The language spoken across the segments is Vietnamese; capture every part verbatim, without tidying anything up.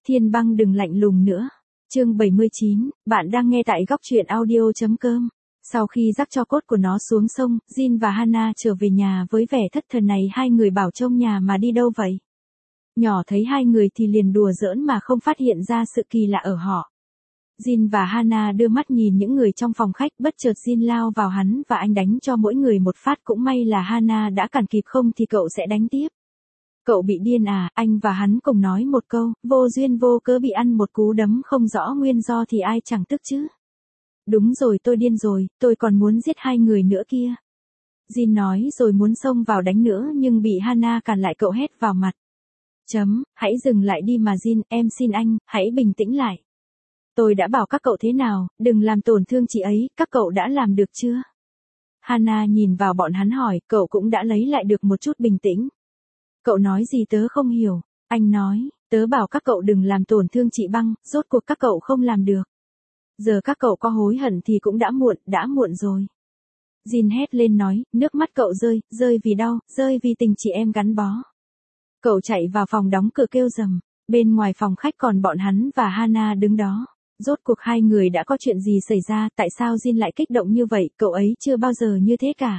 Thiên Băng đừng lạnh lùng nữa. Chương bảy mươi chín, bạn đang nghe tại góc truyện audio.com. Sau khi rắc tro cốt của nó xuống sông, Jin và Hana trở về nhà với vẻ thất thần này. Hai người bảo trông nhà mà đi đâu vậy? Nhỏ thấy hai người thì liền đùa giỡn mà không phát hiện ra sự kỳ lạ ở họ. Jin và Hana đưa mắt nhìn những người trong phòng khách, bất chợt Jin lao vào hắn và anh đánh cho mỗi người một phát, cũng may là Hana đã cản kịp, không thì cậu sẽ đánh tiếp. Cậu bị điên à? Anh và hắn cùng nói một câu, vô duyên vô cớ bị ăn một cú đấm không rõ nguyên do thì ai chẳng tức chứ. Đúng rồi, tôi điên rồi, tôi còn muốn giết hai người nữa kia. Jin nói rồi muốn xông vào đánh nữa nhưng bị Hana cản lại, cậu hét vào mặt. Chấm, hãy dừng lại đi mà Jin, em xin anh, hãy bình tĩnh lại. Tôi đã bảo các cậu thế nào, đừng làm tổn thương chị ấy, các cậu đã làm được chưa? Hana nhìn vào bọn hắn hỏi, cậu cũng đã lấy lại được một chút bình tĩnh. Cậu nói gì tớ không hiểu, anh nói, tớ bảo các cậu đừng làm tổn thương chị Băng, rốt cuộc các cậu không làm được. Giờ các cậu có hối hận thì cũng đã muộn, đã muộn rồi. Jin hét lên nói, nước mắt cậu rơi, rơi vì đau, rơi vì tình chị em gắn bó. Cậu chạy vào phòng đóng cửa kêu rầm, bên ngoài phòng khách còn bọn hắn và Hana đứng đó. Rốt cuộc hai người đã có chuyện gì xảy ra, tại sao Jin lại kích động như vậy, cậu ấy chưa bao giờ như thế cả.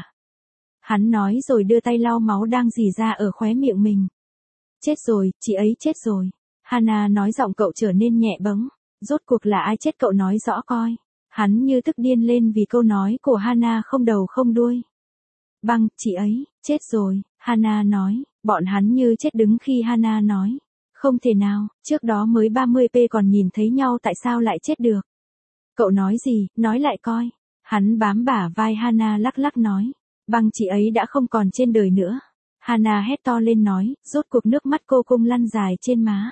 Hắn nói rồi đưa tay lau máu đang rỉ ra ở khóe miệng mình. Chết rồi, chị ấy chết rồi. Hana nói, giọng cậu trở nên nhẹ bẫng. Rốt cuộc là ai chết, cậu nói rõ coi. Hắn như tức điên lên vì câu nói của Hana không đầu không đuôi. Băng, chị ấy, chết rồi, Hana nói, bọn hắn như chết đứng khi Hana nói. Không thể nào, trước đó mới ba mươi phút còn nhìn thấy nhau, tại sao lại chết được? Cậu nói gì, nói lại coi. Hắn bám bả vai Hana lắc lắc nói. Băng, chị ấy đã không còn trên đời nữa. Hana hét to lên nói, rốt cuộc nước mắt cô cung lăn dài trên má.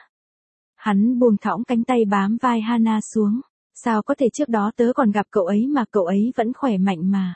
Hắn buông thõng cánh tay bám vai Hana xuống. Sao có thể, trước đó tớ còn gặp cậu ấy mà cậu ấy vẫn khỏe mạnh mà.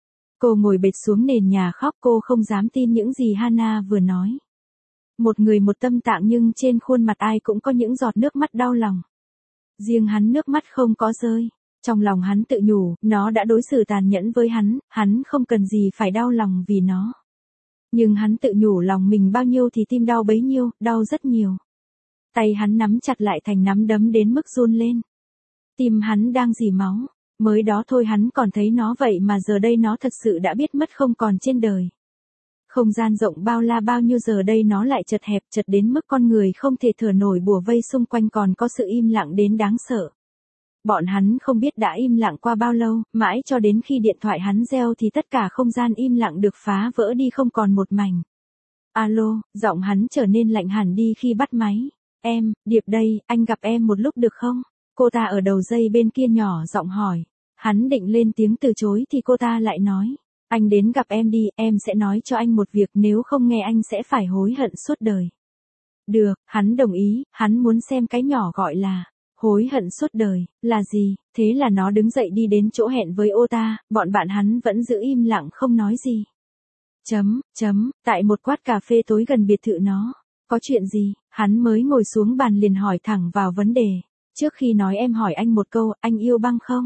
Cô ngồi bệt xuống nền nhà khóc, cô không dám tin những gì Hana vừa nói. Một người một tâm trạng nhưng trên khuôn mặt ai cũng có những giọt nước mắt đau lòng. Riêng hắn nước mắt không có rơi. Trong lòng hắn tự nhủ, nó đã đối xử tàn nhẫn với hắn, hắn không cần gì phải đau lòng vì nó. Nhưng hắn tự nhủ lòng mình bao nhiêu thì tim đau bấy nhiêu, đau rất nhiều. Tay hắn nắm chặt lại thành nắm đấm đến mức run lên. Tim hắn đang rỉ máu, mới đó thôi hắn còn thấy nó vậy mà giờ đây nó thật sự đã biết mất, không còn trên đời. Không gian rộng bao la bao nhiêu giờ đây nó lại chật hẹp, chật đến mức con người không thể thở nổi, bủa vây xung quanh còn có sự im lặng đến đáng sợ. Bọn hắn không biết đã im lặng qua bao lâu, mãi cho đến khi điện thoại hắn reo thì tất cả không gian im lặng được phá vỡ đi không còn một mảnh. Alo, giọng hắn trở nên lạnh hẳn đi khi bắt máy. Em, Điệp đây, anh gặp em một lúc được không? Cô ta ở đầu dây bên kia nhỏ giọng hỏi. Hắn định lên tiếng từ chối thì cô ta lại nói. Anh đến gặp em đi, em sẽ nói cho anh một việc, nếu không nghe anh sẽ phải hối hận suốt đời. Được, hắn đồng ý, hắn muốn xem cái nhỏ gọi là hối hận suốt đời là gì. Thế là nó đứng dậy đi đến chỗ hẹn với ô ta, bọn bạn hắn vẫn giữ im lặng không nói gì. Chấm, chấm, tại một quán cà phê tối gần biệt thự nó. Có chuyện gì? Hắn mới ngồi xuống bàn liền hỏi thẳng vào vấn đề. Trước khi nói em hỏi anh một câu, anh yêu Băng không?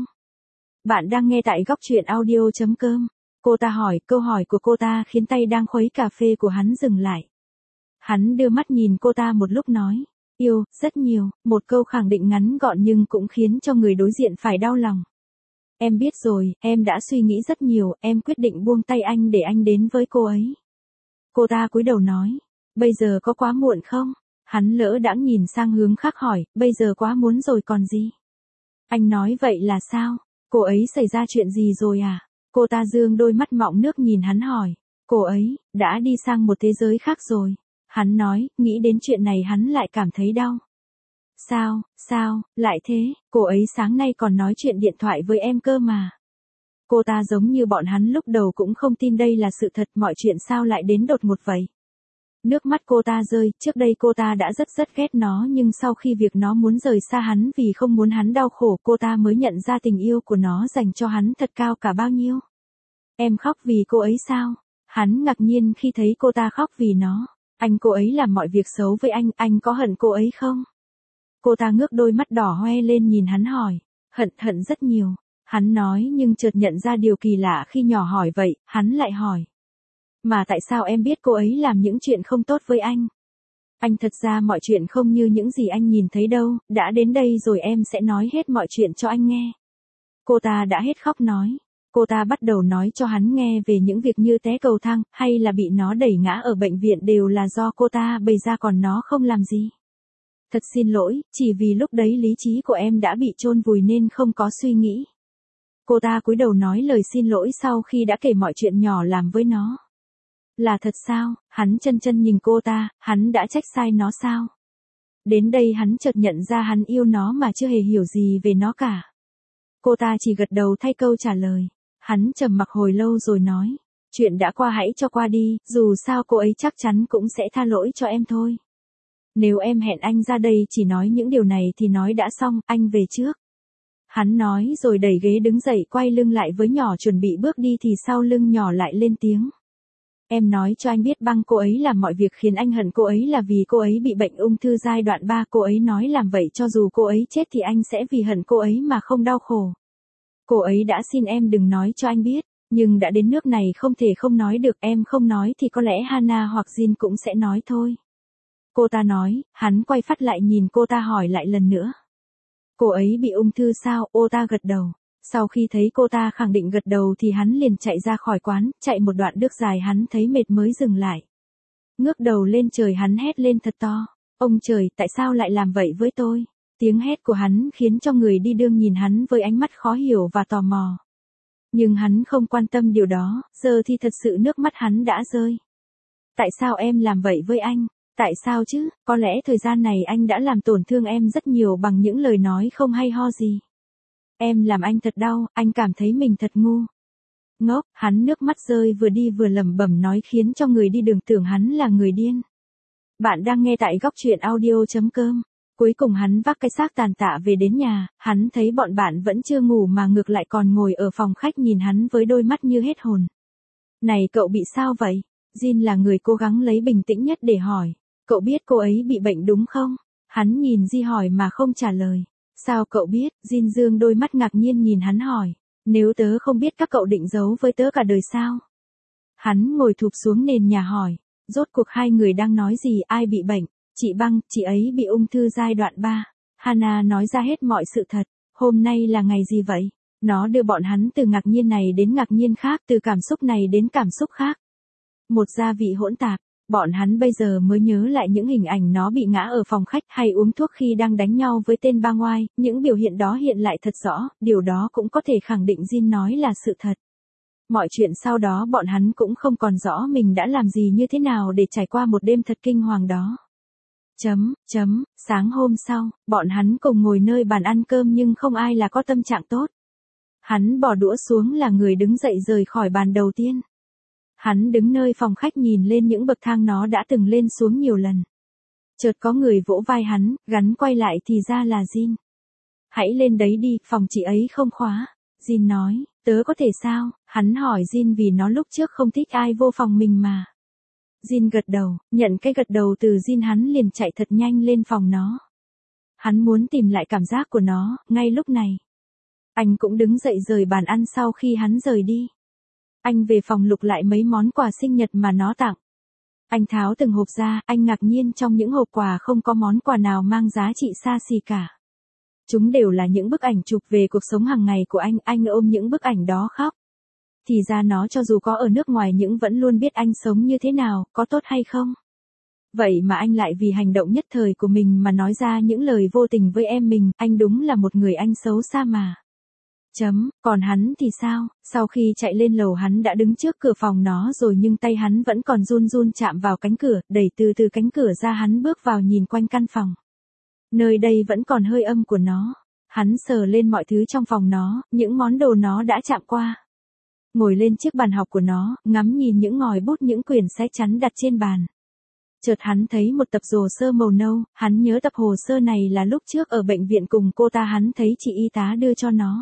Bạn đang nghe tại góc truyện audio.com. Cô ta hỏi, câu hỏi của cô ta khiến tay đang khuấy cà phê của hắn dừng lại. Hắn đưa mắt nhìn cô ta một lúc nói, yêu, rất nhiều, một câu khẳng định ngắn gọn nhưng cũng khiến cho người đối diện phải đau lòng. Em biết rồi, em đã suy nghĩ rất nhiều, em quyết định buông tay anh để anh đến với cô ấy. Cô ta cúi đầu nói, bây giờ có quá muộn không? Hắn lỡ đãng nhìn sang hướng khác hỏi, bây giờ quá muốn rồi còn gì? Anh nói vậy là sao? Cô ấy xảy ra chuyện gì rồi à? Cô ta dương đôi mắt mọng nước nhìn hắn hỏi. Cô ấy, đã đi sang một thế giới khác rồi. Hắn nói, nghĩ đến chuyện này hắn lại cảm thấy đau. Sao, sao, lại thế, cô ấy sáng nay còn nói chuyện điện thoại với em cơ mà. Cô ta giống như bọn hắn lúc đầu cũng không tin đây là sự thật, mọi chuyện sao lại đến đột ngột vậy. Nước mắt cô ta rơi, trước đây cô ta đã rất rất ghét nó nhưng sau khi việc nó muốn rời xa hắn vì không muốn hắn đau khổ, cô ta mới nhận ra tình yêu của nó dành cho hắn thật cao cả bao nhiêu. Em khóc vì cô ấy sao? Hắn ngạc nhiên khi thấy cô ta khóc vì nó. Anh cô ấy làm mọi việc xấu với anh, anh có hận cô ấy không? Cô ta ngước đôi mắt đỏ hoe lên nhìn hắn hỏi. Hận, hận rất nhiều. Hắn nói nhưng chợt nhận ra điều kỳ lạ khi nhỏ hỏi vậy, hắn lại hỏi. Mà tại sao em biết cô ấy làm những chuyện không tốt với anh? Anh thật ra mọi chuyện không như những gì anh nhìn thấy đâu, đã đến đây rồi em sẽ nói hết mọi chuyện cho anh nghe. Cô ta đã hết khóc nói. Cô ta bắt đầu nói cho hắn nghe về những việc như té cầu thang, hay là bị nó đẩy ngã ở bệnh viện đều là do cô ta bày ra còn nó không làm gì. Thật xin lỗi, chỉ vì lúc đấy lý trí của em đã bị chôn vùi nên không có suy nghĩ. Cô ta cúi đầu nói lời xin lỗi sau khi đã kể mọi chuyện nhỏ làm với nó. Là thật sao? Hắn chân chân nhìn cô ta, hắn đã trách sai nó sao? Đến đây hắn chợt nhận ra hắn yêu nó mà chưa hề hiểu gì về nó cả. Cô ta chỉ gật đầu thay câu trả lời. Hắn trầm mặc hồi lâu rồi nói. Chuyện đã qua hãy cho qua đi, dù sao cô ấy chắc chắn cũng sẽ tha lỗi cho em thôi. Nếu em hẹn anh ra đây chỉ nói những điều này thì nói đã xong, anh về trước. Hắn nói rồi đẩy ghế đứng dậy quay lưng lại với nhỏ chuẩn bị bước đi thì sau lưng nhỏ lại lên tiếng. Em nói cho anh biết băng cô ấy làm mọi việc khiến anh hận cô ấy là vì cô ấy bị bệnh ung thư giai đoạn ba. Cô ấy nói làm vậy cho dù cô ấy chết thì anh sẽ vì hận cô ấy mà không đau khổ. Cô ấy đã xin em đừng nói cho anh biết, nhưng đã đến nước này không thể không nói được, em không nói thì có lẽ Hana hoặc Jin cũng sẽ nói thôi. Cô ta nói, hắn quay phát lại nhìn cô ta hỏi lại lần nữa. Cô ấy bị ung thư sao? Cô ta gật đầu. Sau khi thấy cô ta khẳng định gật đầu thì hắn liền chạy ra khỏi quán, chạy một đoạn bước dài hắn thấy mệt mới dừng lại. Ngước đầu lên trời hắn hét lên thật to. Ông trời, tại sao lại làm vậy với tôi? Tiếng hét của hắn khiến cho người đi đường nhìn hắn với ánh mắt khó hiểu và tò mò. Nhưng hắn không quan tâm điều đó, giờ thì thật sự nước mắt hắn đã rơi. Tại sao em làm vậy với anh? Tại sao chứ? Có lẽ thời gian này anh đã làm tổn thương em rất nhiều bằng những lời nói không hay ho gì. Em làm anh thật đau, anh cảm thấy mình thật ngu. Ngốc, hắn nước mắt rơi vừa đi vừa lẩm bẩm nói khiến cho người đi đường tưởng hắn là người điên. Bạn đang nghe tại góc truyện audio chấm com. Cuối cùng hắn vác cái xác tàn tạ về đến nhà, hắn thấy bọn bạn vẫn chưa ngủ mà ngược lại còn ngồi ở phòng khách nhìn hắn với đôi mắt như hết hồn. Này cậu bị sao vậy? Jin là người cố gắng lấy bình tĩnh nhất để hỏi. Cậu biết cô ấy bị bệnh đúng không? Hắn nhìn Ji hỏi mà không trả lời. Sao cậu biết? Jin dương đôi mắt ngạc nhiên nhìn hắn hỏi. Nếu tớ không biết các cậu định giấu với tớ cả đời sao? Hắn ngồi thụp xuống nền nhà hỏi. Rốt cuộc hai người đang nói gì, ai bị bệnh? Chị Băng, chị ấy bị ung thư giai đoạn ba. Hana nói ra hết mọi sự thật. Hôm nay là ngày gì vậy? Nó đưa bọn hắn từ ngạc nhiên này đến ngạc nhiên khác, từ cảm xúc này đến cảm xúc khác. Một gia vị hỗn tạp. Bọn hắn bây giờ mới nhớ lại những hình ảnh nó bị ngã ở phòng khách hay uống thuốc khi đang đánh nhau với tên ba ngoai, những biểu hiện đó hiện lại thật rõ, điều đó cũng có thể khẳng định Jin nói là sự thật. Mọi chuyện sau đó bọn hắn cũng không còn rõ mình đã làm gì như thế nào để trải qua một đêm thật kinh hoàng đó. Chấm, chấm, sáng hôm sau, bọn hắn cùng ngồi nơi bàn ăn cơm nhưng không ai là có tâm trạng tốt. Hắn bỏ đũa xuống là người đứng dậy rời khỏi bàn đầu tiên. Hắn đứng nơi phòng khách nhìn lên những bậc thang nó đã từng lên xuống nhiều lần. Chợt có người vỗ vai hắn, gắn quay lại thì ra là Jin. Hãy lên đấy đi, phòng chị ấy không khóa. Jin nói, tớ có thể sao? Hắn hỏi Jin vì nó lúc trước không thích ai vô phòng mình mà. Jin gật đầu, nhận cái gật đầu từ Jin hắn liền chạy thật nhanh lên phòng nó. Hắn muốn tìm lại cảm giác của nó, ngay lúc này. Anh cũng đứng dậy rời bàn ăn sau khi hắn rời đi. Anh về phòng lục lại mấy món quà sinh nhật mà nó tặng. Anh tháo từng hộp ra, anh ngạc nhiên trong những hộp quà không có món quà nào mang giá trị xa xỉ cả. Chúng đều là những bức ảnh chụp về cuộc sống hàng ngày của anh, anh ôm những bức ảnh đó khóc. Thì ra nó cho dù có ở nước ngoài nhưng vẫn luôn biết anh sống như thế nào, có tốt hay không. Vậy mà anh lại vì hành động nhất thời của mình mà nói ra những lời vô tình với em mình, anh đúng là một người anh xấu xa mà. Chấm, còn hắn thì sao? Sau khi chạy lên lầu hắn đã đứng trước cửa phòng nó rồi nhưng tay hắn vẫn còn run run chạm vào cánh cửa, đẩy từ từ cánh cửa ra hắn bước vào nhìn quanh căn phòng. Nơi đây vẫn còn hơi âm của nó. Hắn sờ lên mọi thứ trong phòng nó, những món đồ nó đã chạm qua. Ngồi lên chiếc bàn học của nó, ngắm nhìn những ngòi bút những quyển sách chắn đặt trên bàn. Chợt hắn thấy một tập hồ sơ màu nâu, hắn nhớ tập hồ sơ này là lúc trước ở bệnh viện cùng cô ta hắn thấy chị y tá đưa cho nó.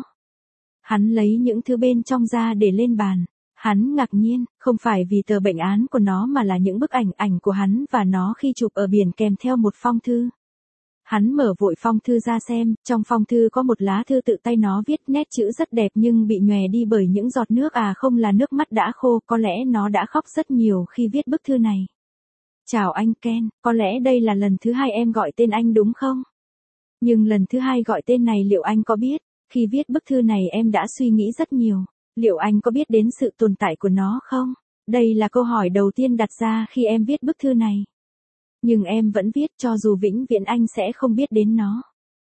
Hắn lấy những thứ bên trong ra để lên bàn. Hắn ngạc nhiên, không phải vì tờ bệnh án của nó mà là những bức ảnh ảnh của hắn và nó khi chụp ở biển kèm theo một phong thư. Hắn mở vội phong thư ra xem, trong phong thư có một lá thư tự tay nó viết, nét chữ rất đẹp nhưng bị nhòe đi bởi những giọt nước, à không là nước mắt đã khô, có lẽ nó đã khóc rất nhiều khi viết bức thư này. Chào anh Ken, có lẽ đây là lần thứ hai em gọi tên anh đúng không? Nhưng lần thứ hai gọi tên này liệu anh có biết, khi viết bức thư này em đã suy nghĩ rất nhiều. Liệu anh có biết đến sự tồn tại của nó không? Đây là câu hỏi đầu tiên đặt ra khi em viết bức thư này. Nhưng em vẫn viết cho dù vĩnh viễn anh sẽ không biết đến nó.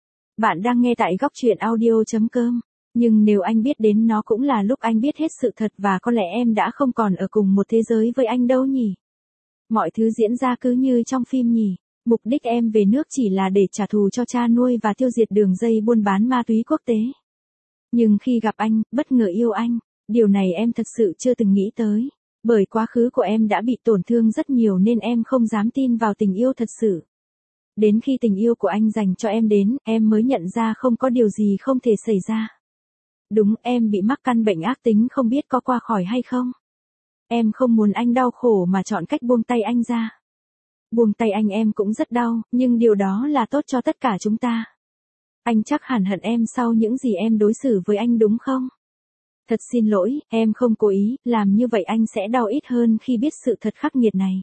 Bạn đang nghe tại góc truyện audio chấm com. Nhưng nếu anh biết đến nó cũng là lúc anh biết hết sự thật và có lẽ em đã không còn ở cùng một thế giới với anh đâu nhỉ? Mọi thứ diễn ra cứ như trong phim nhỉ? Mục đích em về nước chỉ là để trả thù cho cha nuôi và tiêu diệt đường dây buôn bán ma túy quốc tế. Nhưng khi gặp anh, bất ngờ yêu anh, điều này em thật sự chưa từng nghĩ tới. Bởi quá khứ của em đã bị tổn thương rất nhiều nên em không dám tin vào tình yêu thật sự. Đến khi tình yêu của anh dành cho em đến, em mới nhận ra không có điều gì không thể xảy ra. Đúng, em bị mắc căn bệnh ác tính không biết có qua khỏi hay không. Em không muốn anh đau khổ mà chọn cách buông tay anh ra. Buông tay anh em cũng rất đau, nhưng điều đó là tốt cho tất cả chúng ta. Anh chắc hẳn hận em sau những gì em đối xử với anh đúng không? Thật xin lỗi, em không cố ý, làm như vậy anh sẽ đau ít hơn khi biết sự thật khắc nghiệt này.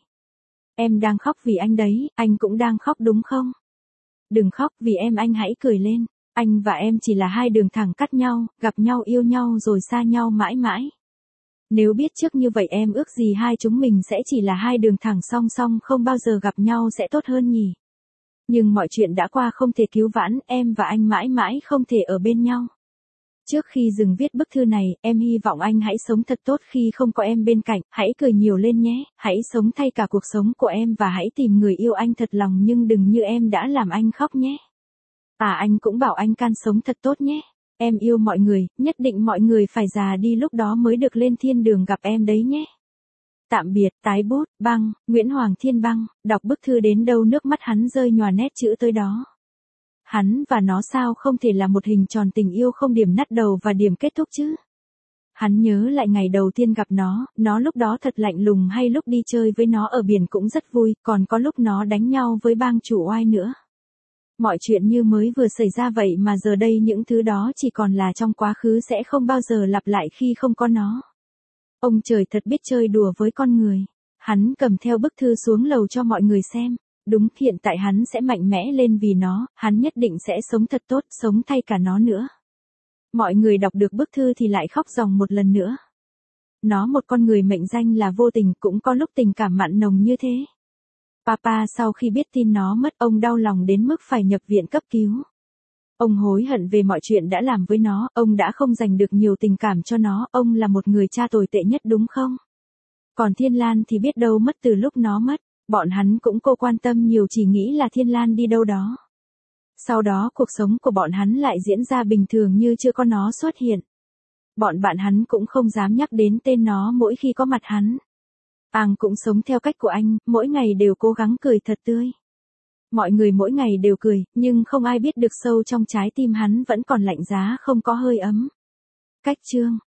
Em đang khóc vì anh đấy, anh cũng đang khóc đúng không? Đừng khóc vì em, anh hãy cười lên. Anh và em chỉ là hai đường thẳng cắt nhau, gặp nhau yêu nhau rồi xa nhau mãi mãi. Nếu biết trước như vậy em ước gì hai chúng mình sẽ chỉ là hai đường thẳng song song không bao giờ gặp nhau sẽ tốt hơn nhỉ? Nhưng mọi chuyện đã qua không thể cứu vãn, em và anh mãi mãi không thể ở bên nhau. Trước khi dừng viết bức thư này, em hy vọng anh hãy sống thật tốt khi không có em bên cạnh, hãy cười nhiều lên nhé, hãy sống thay cả cuộc sống của em và hãy tìm người yêu anh thật lòng nhưng đừng như em đã làm anh khóc nhé. À anh cũng bảo anh can sống thật tốt nhé. Em yêu mọi người, nhất định mọi người phải già đi lúc đó mới được lên thiên đường gặp em đấy nhé. Tạm biệt, tái bút, băng, Nguyễn Hoàng Thiên Băng, đọc bức thư đến đâu nước mắt hắn rơi nhòa nét chữ tới đó. Hắn và nó sao không thể là một hình tròn tình yêu không điểm nắt đầu và điểm kết thúc chứ? Hắn nhớ lại ngày đầu tiên gặp nó, nó lúc đó thật lạnh lùng hay lúc đi chơi với nó ở biển cũng rất vui, còn có lúc nó đánh nhau với bang chủ oai nữa. Mọi chuyện như mới vừa xảy ra vậy mà giờ đây những thứ đó chỉ còn là trong quá khứ sẽ không bao giờ lặp lại khi không có nó. Ông trời thật biết chơi đùa với con người. Hắn cầm theo bức thư xuống lầu cho mọi người xem. Đúng, hiện tại hắn sẽ mạnh mẽ lên vì nó, hắn nhất định sẽ sống thật tốt, sống thay cả nó nữa. Mọi người đọc được bức thư thì lại khóc ròng một lần nữa. Nó một con người mệnh danh là vô tình, cũng có lúc tình cảm mặn nồng như thế. Papa sau khi biết tin nó mất, ông đau lòng đến mức phải nhập viện cấp cứu. Ông hối hận về mọi chuyện đã làm với nó, ông đã không dành được nhiều tình cảm cho nó, ông là một người cha tồi tệ nhất đúng không? Còn Thiên Lan thì biết đâu mất từ lúc nó mất, bọn hắn cũng cô quan tâm nhiều chỉ nghĩ là Thiên Lan đi đâu đó. Sau đó cuộc sống của bọn hắn lại diễn ra bình thường như chưa có nó xuất hiện. Bọn bạn hắn cũng không dám nhắc đến tên nó mỗi khi có mặt hắn. Ang cũng sống theo cách của anh, mỗi ngày đều cố gắng cười thật tươi. Mọi người mỗi ngày đều cười, nhưng không ai biết được sâu trong trái tim hắn vẫn còn lạnh giá không có hơi ấm. Cách chương